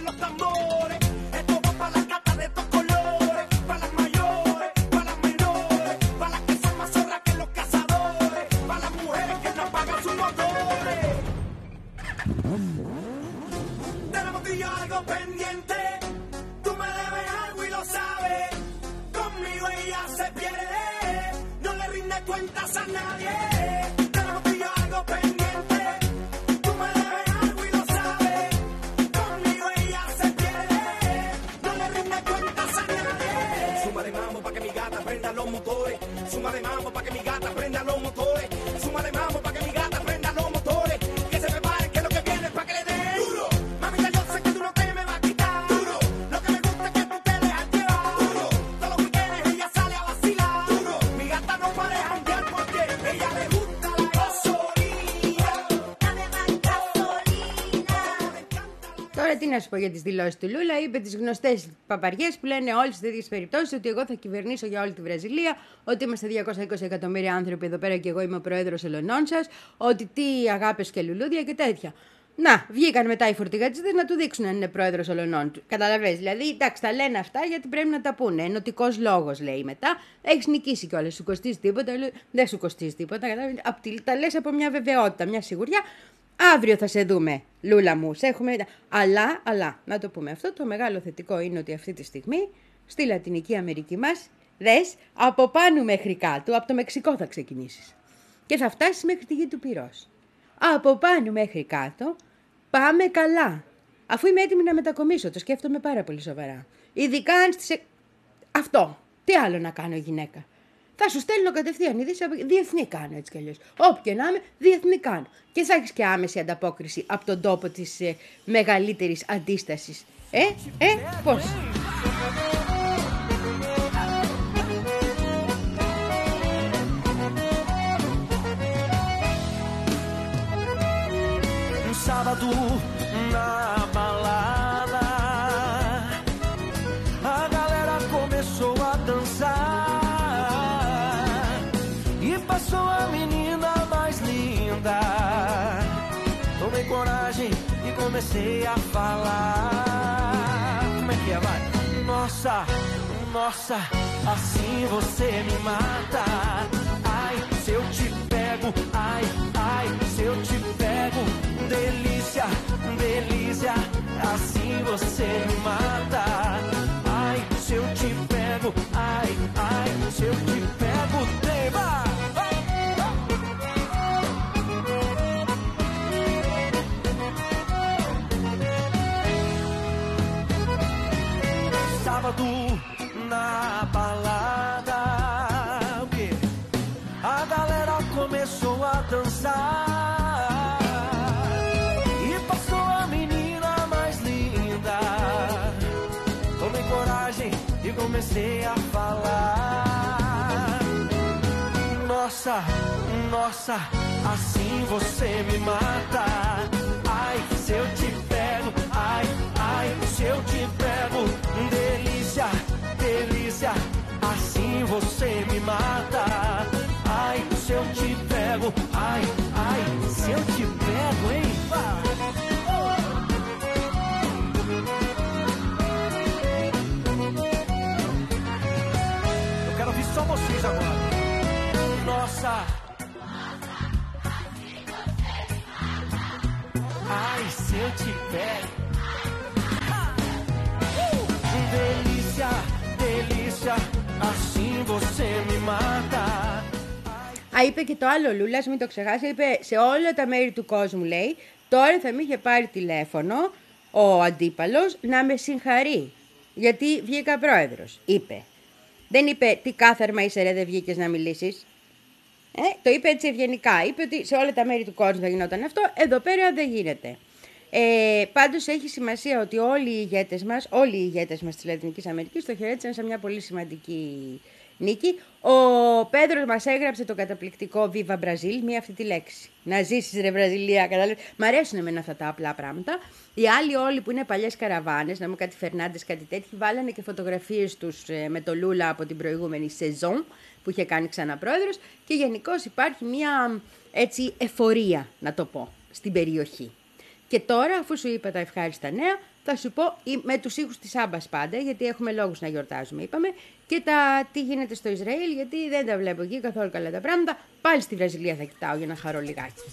suenen los tambores. Esto va para las gatas de estos colores, para las mayores, para las menores, para las que son más zorras que los cazadores, para las mujeres que no apagan sus motores. Tenemos tú y yo algo pendiente, tú me debes algo y lo sabes. Conmigo ella se pierde, no le rinde cuentas a nadie. Tenemos tú y yo algo pendiente, tú me debes algo y lo sabes. Conmigo ella se pierde, no le rinde cuentas a nadie. Suma de mambo pa' que mi gata prenda los motores, suma de mambo pa' que mi gata prenda los motores, suma de mambo pa' que mi gata prenda los motores. Que se prepare que lo que viene es pa' que le den duro. Mamita, yo sé que tú no te me vas a quitar duro. Lo que me gusta es que tú te dejas llevar duro. Todos los weekends ella sale a vacilar duro. Mi gata no para de janguear porque ella le gusta la gasolina. Dame más gasolina. Τώρα τι να σου πω για τις δηλώσεις του Λούλα. Είπε τις γνωστές παπαριές που λένε όλες στις τέτοιες περιπτώσεις, ότι εγώ θα κυβερνήσω για όλη τη Βραζιλία, ότι είμαστε διακόσια είκοσι εκατομμύρια άνθρωποι εδώ πέρα και εγώ είμαι ο πρόεδρος ελωνών σας, ότι τι αγάπες και λουλούδια και τέτοια. Να, βγήκαν μετά οι φορτηγατζίδες να του δείξουν αν είναι πρόεδρος ολονών του. Καταλαβαίνεις, δηλαδή, εντάξει, τα λένε αυτά γιατί πρέπει να τα πούνε. Ενωτικός λόγος λέει μετά. Έχεις νικήσει κιόλας, σου κοστίζει τίποτα, δεν σου κοστίζει τίποτα. Τα λες από μια βεβαιότητα, μια σιγουριά. Αύριο θα σε δούμε, Λούλα μου. Σε έχουμε... Αλλά, αλλά, να το πούμε αυτό, το μεγάλο θετικό είναι ότι αυτή τη στιγμή στη Λατινική Αμερική μας, δες, από πάνω μέχρι κάτω, από το Μεξικό θα ξεκινήσεις. Και θα φτάσεις μέχρι τη γη του Πυρός. Από πάνω μέχρι κάτω, πάμε καλά. Αφού είμαι έτοιμη να μετακομίσω, το σκέφτομαι πάρα πολύ σοβαρά. Ειδικά αν στις... Αυτό. Τι άλλο να κάνω γυναίκα. Θα σου στέλνω κατευθείαν ειδήσεις, διεθνή κάνω έτσι κι αλλιώς. Όπου και να είμαι, διεθνή κάνω. Και θα έχεις και άμεση ανταπόκριση από τον τόπο της ε, μεγαλύτερης αντίστασης. Ε, ε, πώς. Sábado na balada, a galera começou a dançar e passou a menina mais linda. Tomei coragem e comecei a falar. Como é que é, vai? Nossa, nossa, assim você me mata. Ai, se eu te pego, ai, ai, se eu te pego. Delícia, delícia, assim você me mata. Ai, se eu te pego, ai, ai, se eu te pego, tema. Sábado na balada, o quê? A galera começou a dançar. E comecei a falar. Nossa, nossa, assim você me mata. Ai, se eu te pego, ai, ai, se eu te pego. Delícia, delícia, assim você me mata. Ai, se eu te pego, ai, ai, se eu te pego, hein? Só vocês agora. Nossa. Ai, se eu te pego. Uh! Delícia, delícia, assim você me mata. Α, είπε και το άλλο Λούλας, μην το ξεχάσει. Είπε σε όλα τα μέρη του κόσμου, λέει, τώρα θα με είχε πάρει τηλέφωνο ο αντίπαλος να με συγχαρεί. Γιατί βγήκα πρόεδρος, είπε. Δεν είπε τι κάθαρμα είσαι ρε, δεν βγήκες να μιλήσεις. Ε, το είπε έτσι ευγενικά. Είπε ότι σε όλα τα μέρη του κόσμου θα γινόταν αυτό, εδώ πέρα δεν γίνεται. Ε, πάντως έχει σημασία ότι όλοι οι ηγέτες μας, όλοι οι ηγέτες μας της Λατινικής Αμερικής το χαιρέτησαν σε μια πολύ σημαντική νίκη. Ο Πέδρος μας έγραψε το καταπληκτικό Viva Brazil, μία αυτή τη λέξη. Να ζήσεις ρε Βραζιλία, κατάλαβες. Μ' αρέσουν εμένα αυτά τα απλά πράγματα. Οι άλλοι όλοι που είναι παλιές καραβάνες, να μου κάτι Φερνάντες, κάτι τέτοιο, βάλανε και φωτογραφίες τους με το Λούλα από την προηγούμενη σεζόν που είχε κάνει ξανά πρόεδρος και γενικώς υπάρχει μία έτσι εφορία, να το πω, στην περιοχή. Και τώρα, αφού σου είπα τα ευχάριστα νέα, θα σου πω με τους ήχους της Άμπας πάντα, γιατί έχουμε λόγους να γιορτάζουμε, είπαμε, και τα τι γίνεται στο Ισραήλ, γιατί δεν τα βλέπω εκεί καθόλου καλά τα πράγματα. Πάλι στη Βραζιλία θα κοιτάω για να χαρώ λιγάκι.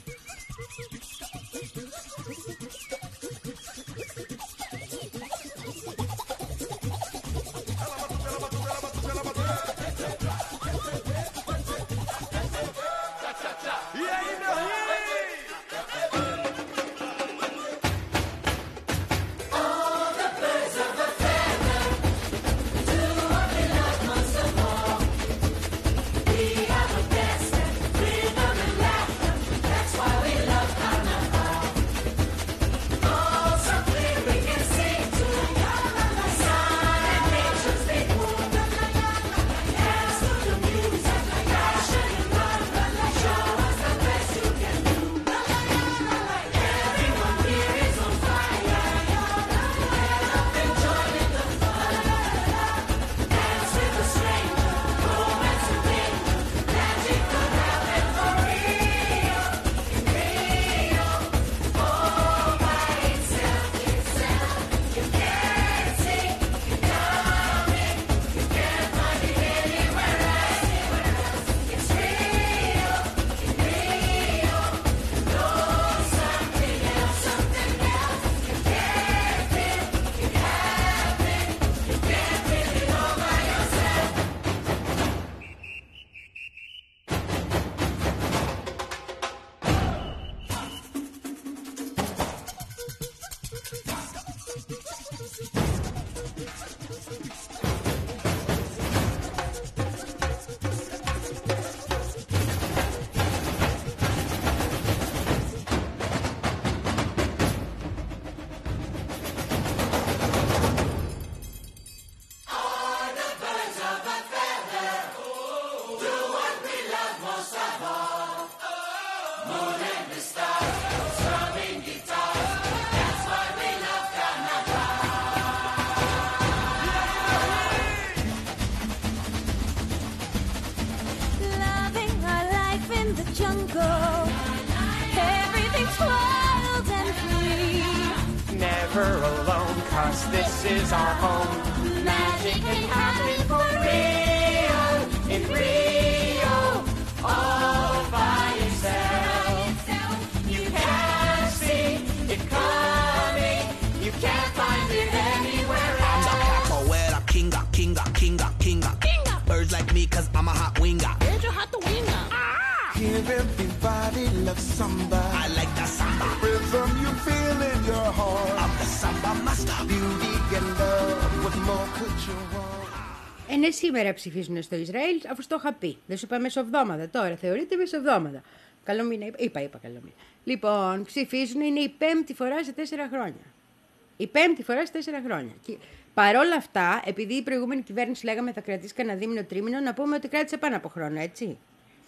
Alone, 'cause this is our home. Magic can happen for real in Rio, all by yourself. You can't see it coming, you can't find it anywhere else. I'm a capoeira, kinga, kinga, kinga, kinga, kinga. Birds like me, 'cause I'm a hot winger. Where'd you hot the winger? Ah! Here everybody loves samba. I like that samba. Rhythm you feel in your heart. I'm the samba master. Beauty and love, what more could you want? Ε, ναι, σήμερα ψηφίζουν στο Ισραήλ, αφού το είχα πει. Δεν σου είπα μεσοβδόμαδα, τώρα θεωρείται μεσοβδόμαδα. Καλό μήνα, είπα, είπα καλό μήνα. Λοιπόν, ψηφίζουν, είναι η πέμπτη φορά σε τέσσερα χρόνια. Η πέμπτη φορά σε τέσσερα χρόνια. Και παρόλα αυτά, επειδή η προηγούμενη κυβέρνηση λέγαμε θα κρατήσει κανένα δίμηνο τρίμηνο, να πούμε ότι κράτησε πάνω από χρόνο, έτσι.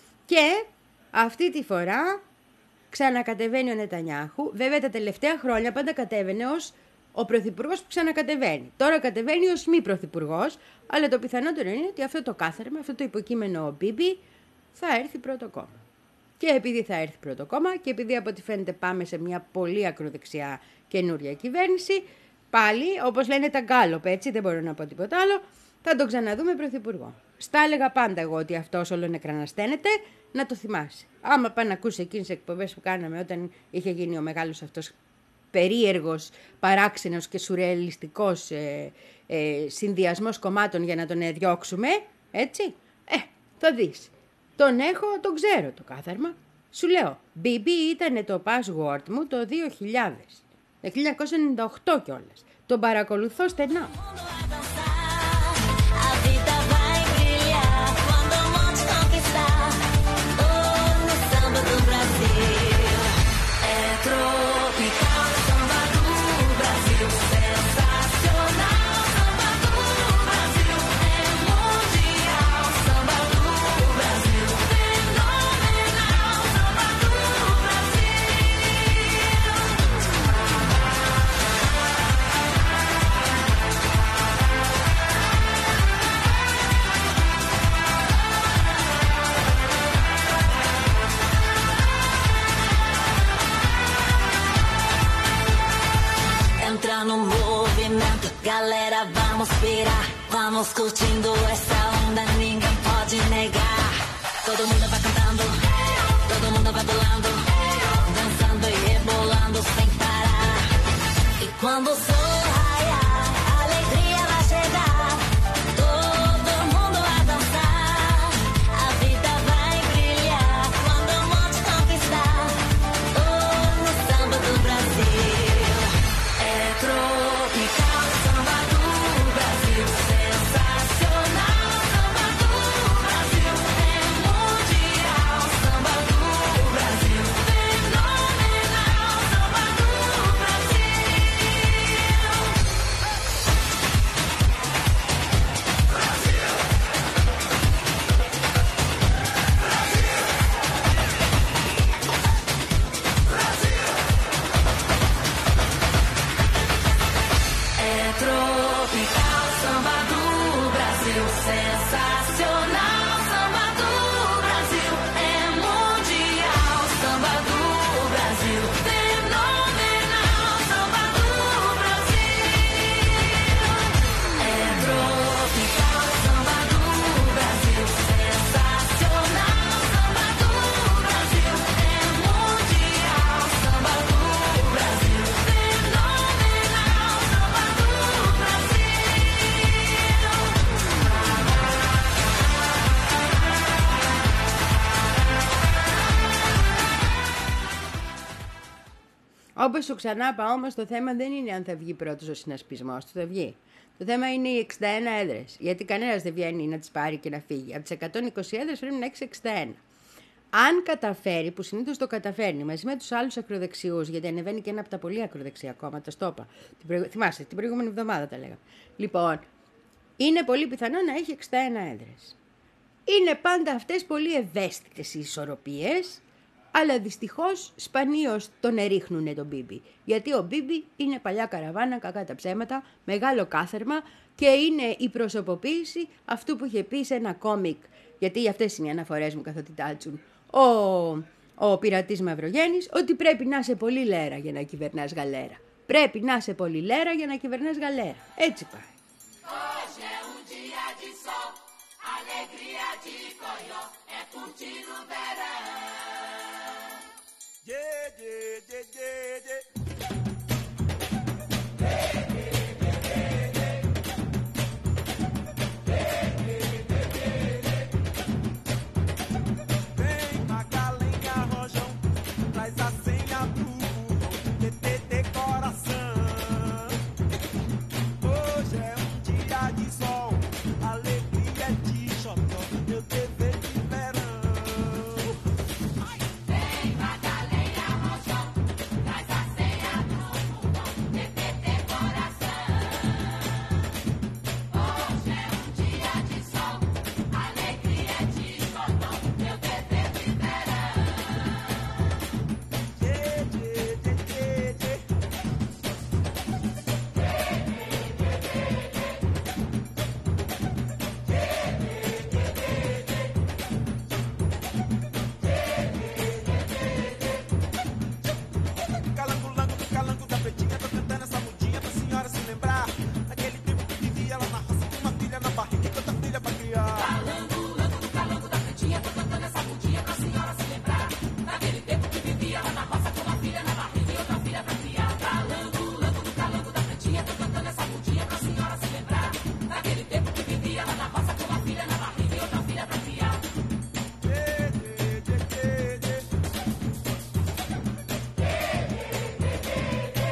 Και αυτή τη φορά ξανακατεβαίνει ο Νετανιάχου. Βέβαια τα τελευταία χρόνια πάντα κατέβαινε ως ο πρωθυπουργός που ξανακατεβαίνει. Τώρα κατεβαίνει ως μη πρωθυπουργός, αλλά το πιθανότερο είναι ότι αυτό το κάθαρμα, αυτό το υποκείμενο Μπίμπι θα έρθει πρώτο κόμμα. Και επειδή θα έρθει πρώτο κόμμα και επειδή από ό,τι φαίνεται πάμε σε μια πολύ ακροδεξιά καινούρια κυβέρνηση, πάλι όπως λένε τα γκάλοπ, έτσι δεν μπορώ να πω τίποτα άλλο, θα τον ξαναδούμε πρωθυπουργό. Στα έλεγα πάντα εγώ ότι αυτός όλο νεκρανασταίνεται, να το θυμάσαι. Άμα πάνε να ακούσει εκείνες τις εκπομπές που κάναμε όταν είχε γίνει ο μεγάλος αυτός περίεργος, παράξενος και σουρεαλιστικός ε, ε, συνδυασμός κομμάτων για να τον ε, διώξουμε, έτσι, ε, θα δεις. Τον έχω, τον ξέρω το κάθαρμα. Σου λέω, Μπίμπι ήταν το password μου το δύο χιλιάδες, το χίλια εννιακόσια ενενήντα οκτώ κιόλας. Τον παρακολουθώ στενά. Entra no mundo. Galera, vamos pirar, vamos curtindo essa onda, ninguém pode negar. Todo mundo vai cantando, todo mundo vai pulando, dançando e rebolando sem parar. E quando o sol raiar, a alegria vai chegar. Todo mundo vai dançar, a vida vai brilhar. Quando o monte conquistar, oh, no samba do Brasil. É tropical, samba do Brasil, sensacional, samba do Brasil. É mundial, samba do Brasil, fenomenal, samba do Brasil. É tropical, samba do Brasil, sensacional, samba do Brasil. É mundial, samba do Brasil, fenomenal, samba do Brasil. É tropical, samba do Brasil, sensacional, samba do Brasil. É mundial, samba do Brasil, fenomenal, samba do Brasil. Όπως σου ξανά πάω, όμως το θέμα δεν είναι αν θα βγει πρώτος ο συνασπισμός του, θα βγει. Το θέμα είναι οι εξήντα ένα έδρες. Γιατί κανένας δεν βγαίνει να τις πάρει και να φύγει. Από τις εκατόν είκοσι έδρες πρέπει να έχεις εξήντα ένα. Αν καταφέρει, που συνήθως το καταφέρνει, μαζί με τους άλλους ακροδεξιούς, γιατί ανεβαίνει και ένα από τα πολύ ακροδεξιά κόμματα, στο είπα. Την προηγου... Θυμάσαι, την προηγούμενη εβδομάδα τα λέγαμε. Λοιπόν, είναι πολύ πιθανό να έχει εξήντα ένα έδρες. Είναι πάντα αυτές πολύ ευαίσθητες οι ισορροπίες, αλλά δυστυχώς σπανίως τον ερίχνουνε τον Μπίμπι. Γιατί ο Μπίμπι είναι παλιά καραβάνα, κακά τα ψέματα, μεγάλο κάθερμα και είναι η προσωποποίηση αυτού που είχε πει σε ένα κόμικ. Γιατί αυτές είναι οι αναφορές μου καθότι τάτσουν. Ο, ο πειρατής Μαυρογέννης, ότι πρέπει να είσαι πολύ λέρα για να κυβερνάς γαλέρα. Πρέπει να είσαι πολύ λέρα για να κυβερνάς γαλέρα. Έτσι πάει. Hoje é um dia de sol, alegria de Coió, é curtir o verão. Yeah, yeah, yeah, yeah, yeah. Vem Magalenha Rojão, traz a senha do burrão, T T T coração. Hoje é um dia de sol, alegria de xodó, meu dever de verão. Vem Madalena Rojão, traz a senha do burrão, T T T coração. Hoje é um dia de sol, alegria de xodó, meu dever de verão. Yeah, yeah, yeah, yeah, yeah. Calango, lango do calango da pretinha, tô cantando essa mudinha pra senhora se lembrar. Naquele tempo que vivia lá na roça, com uma filha na barriga e tanta filha pra criar. Calango, lango do calango da pretinha, tô cantando essa mudinha pra senhora se lembrar. Naquele tempo que vivia lá na roça com uma filha na barriga e outra filha pra criar. Calango, lango do calango da pretinha, tô cantando essa mudinha pra senhora se lembrar. Naquele tempo que vivia lá na roça com uma filha na barriga e outra filha pra criar. Yeah, yeah, yeah, yeah, yeah.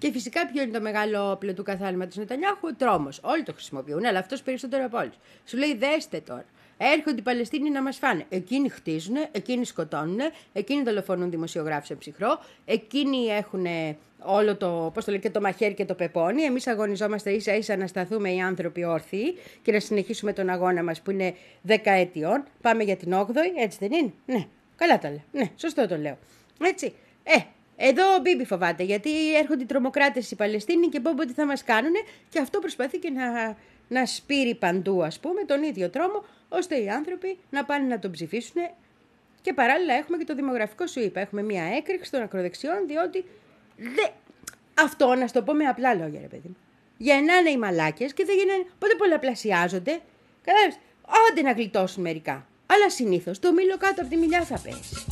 Και φυσικά ποιο είναι το μεγάλο όπλο του καθάλμα του Νετανιάχου? Ο τρόμος. Όλοι το χρησιμοποιούν, αλλά αυτός περισσότερο από όλους. Σου λέει, δέστε τώρα. Έρχονται οι Παλαιστίνοι να μας φάνε. Εκείνοι χτίζουν, εκείνοι σκοτώνουν, εκείνοι δολοφονούν δημοσιογράφους σε ψυχρό, εκείνοι έχουν όλο το, πώς το λέει, και το μαχαίρι και το πεπόνι. Εμείς αγωνιζόμαστε ίσα ίσα να σταθούμε οι άνθρωποι όρθιοι και να συνεχίσουμε τον αγώνα μας που είναι δεκαετιών. Πάμε για την όγδοη, έτσι δεν είναι? Ναι, καλά τα λέω. Ναι, σωστό το λέω. Έτσι. Ε, εδώ ο Μπίμπι φοβάται, γιατί έρχονται οι τρομοκράτες οι Παλαιστίνοι και πω ότι θα μας κάνουν, και αυτό προσπαθεί και να, να σπείρει παντού, ας πούμε, τον ίδιο τρόμο, ώστε οι άνθρωποι να πάνε να τον ψηφίσουν. Και παράλληλα έχουμε και το δημογραφικό, σου είπα. Έχουμε μια έκρηξη των ακροδεξιών, διότι δε... αυτό, να σου το πω με απλά λόγια, ρε παιδί μου. Γεννάνε οι μαλάκες και δεν γεννάνε, πότε πολλαπλασιάζονται. Κατάλαβες, άντε να γλιτώσουν μερικά. Αλλά συνήθως το μήλο κάτω από τη μιλιά θα πέσει.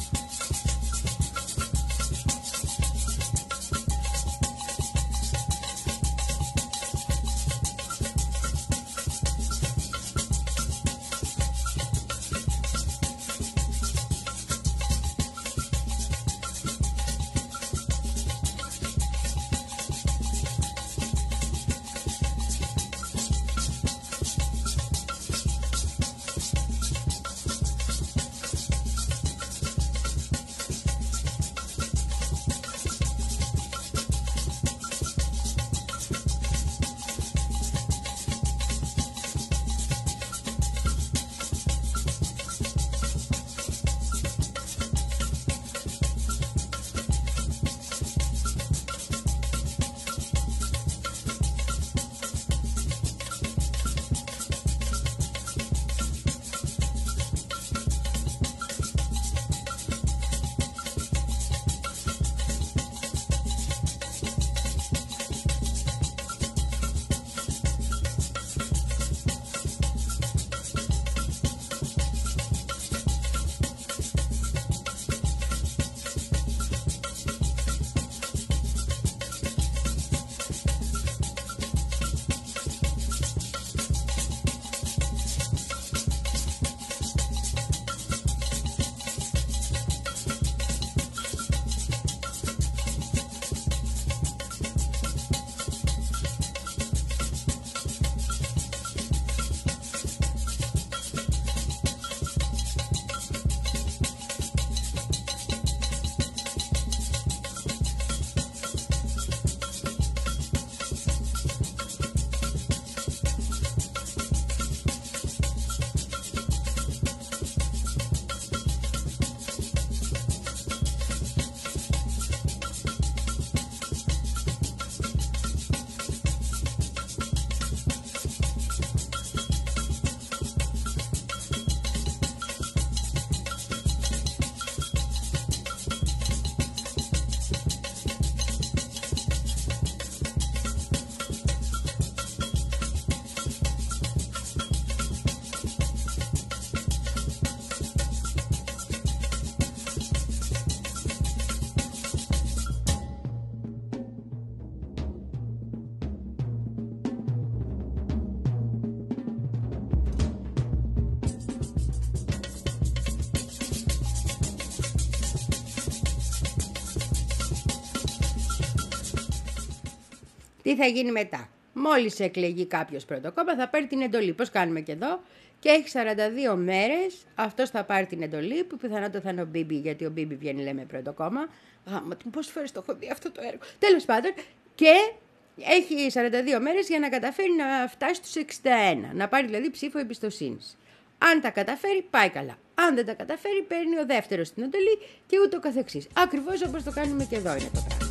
Τι θα γίνει μετά? Μόλις εκλεγεί κάποιος πρώτο κόμμα θα πάρει την εντολή. Πώς κάνουμε και εδώ. Και έχει σαράντα δύο μέρες. Αυτός θα πάρει την εντολή που πιθανότατα θα είναι ο Μπίμπι, γιατί ο Μπίμπι βγαίνει, λέμε, πρώτο κόμμα. Α, μα πόσες φορές το έχω δει αυτό το έργο. Τέλος πάντων. Και έχει σαράντα δύο μέρες για να καταφέρει να φτάσει στους εξήντα ένα. Να πάρει δηλαδή ψήφο εμπιστοσύνης. Αν τα καταφέρει, πάει καλά. Αν δεν τα καταφέρει, παίρνει ο δεύτερος την εντολή και ούτω καθεξής. Ακριβώς όπως το κάνουμε και εδώ είναι το πράγμα.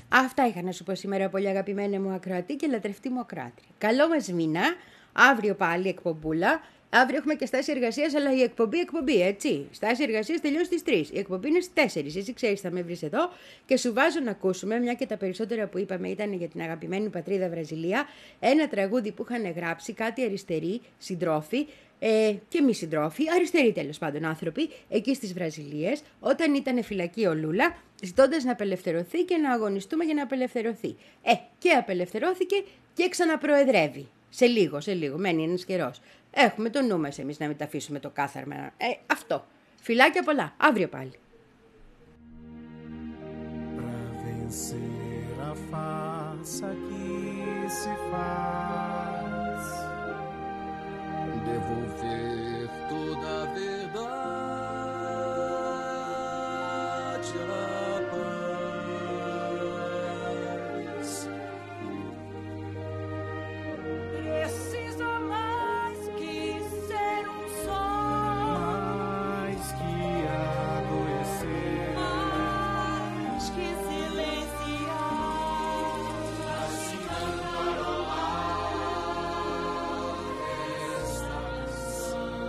Αυτά είχα να σου πω σήμερα, πολύ αγαπημένη μου ακροατή και λατρευτή μου ακροάτρια. Καλό μας μήνα, αύριο πάλι εκπομπούλα. Αύριο έχουμε και στάση εργασίας, αλλά η εκπομπή εκπομπή, έτσι. Στάση εργασίας τελειώσει στις τρεις. Η εκπομπή είναι στις τέσσερις. Εσύ ξέρεις, θα με βρεις εδώ και σου βάζω να ακούσουμε, μια και τα περισσότερα που είπαμε ήταν για την αγαπημένη πατρίδα Βραζιλία, ένα τραγούδι που είχαν γράψει κάτι αριστεροί συντρόφοι ε, και μη συντρόφοι, αριστεροί τέλος πάντων άνθρωποι, εκεί στις Βραζιλίες, όταν ήταν φυλακή ο Λούλα, ζητώντας να απελευθερωθεί και να αγωνιστούμε για να απελευθερωθεί. Ε, και απελευθερώθηκε και ξαναπροεδρεύει. Σε λίγο, σε λίγο, μένει ένας καιρός. Έχουμε το νου μας εμείς να μην τα αφήσουμε το κάθαρμα. Ε, αυτό. Φιλάκια πολλά. Αύριο πάλι. Pra vencer a farsa que se faz, devolver toda a verdade à paz. Precisa mais que ser um só, Mais que adoecer, mais que silenciar, assinando para o ar estas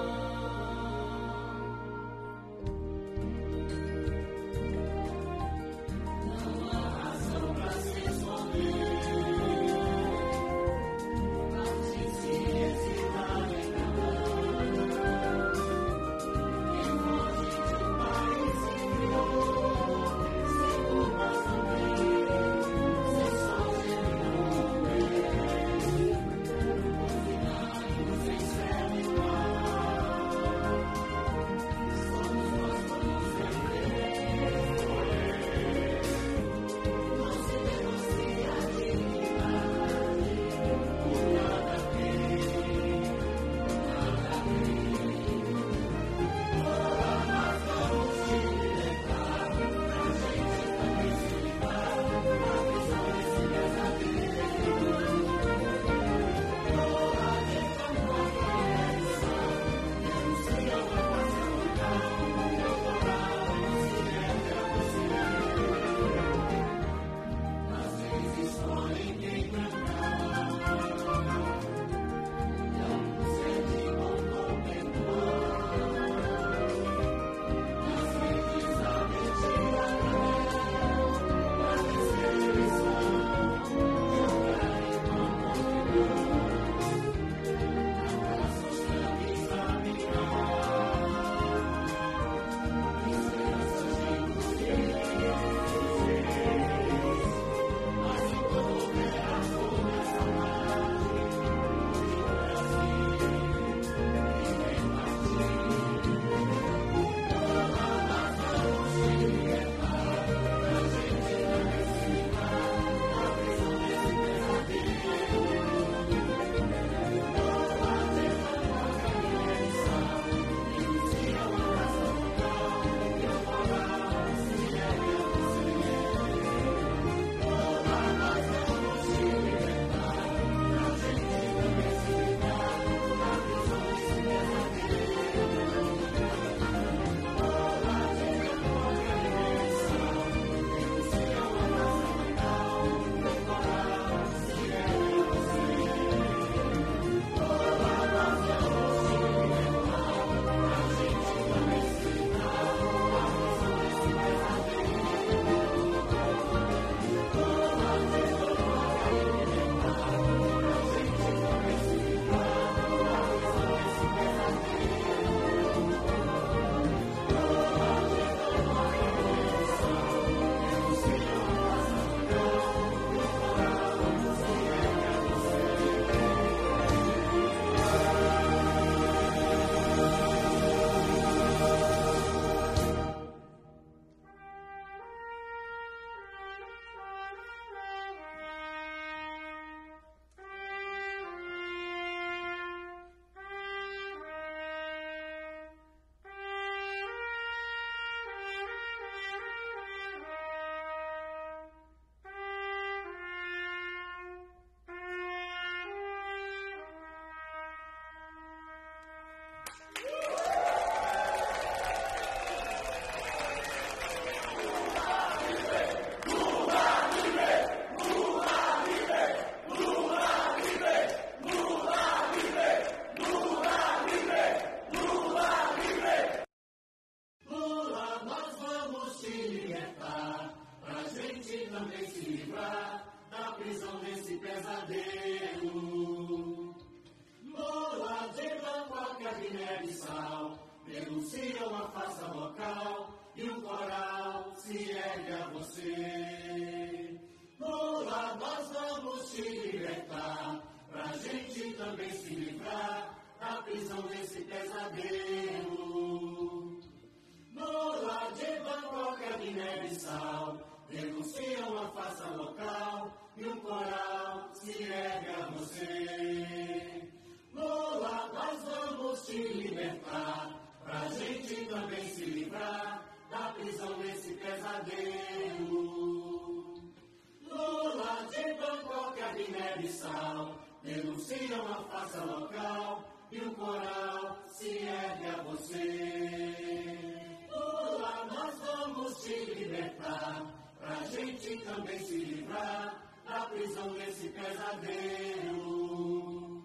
Guiné-Bissau denunciam a farsa local e um coral se ergue a você. Lula, nós vamos te libertar, pra gente também se livrar da prisão desse pesadelo. Lula de Bangkok a Guiné-Bissau denunciam a farsa local e um coral se ergue a você. Lula, nós vamos te libertar, pra gente também se livrar da prisão desse pesadelo. Lula de Bangkok a Guiné-Bissau denunciam a farsa local e um coral se ergue a você. Lula, nós vamos te libertar, pra gente também se livrar da prisão desse pesadelo.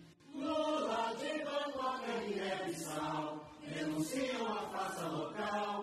Lula de Bangkok a Guiné-Bissau denunciam a farsa local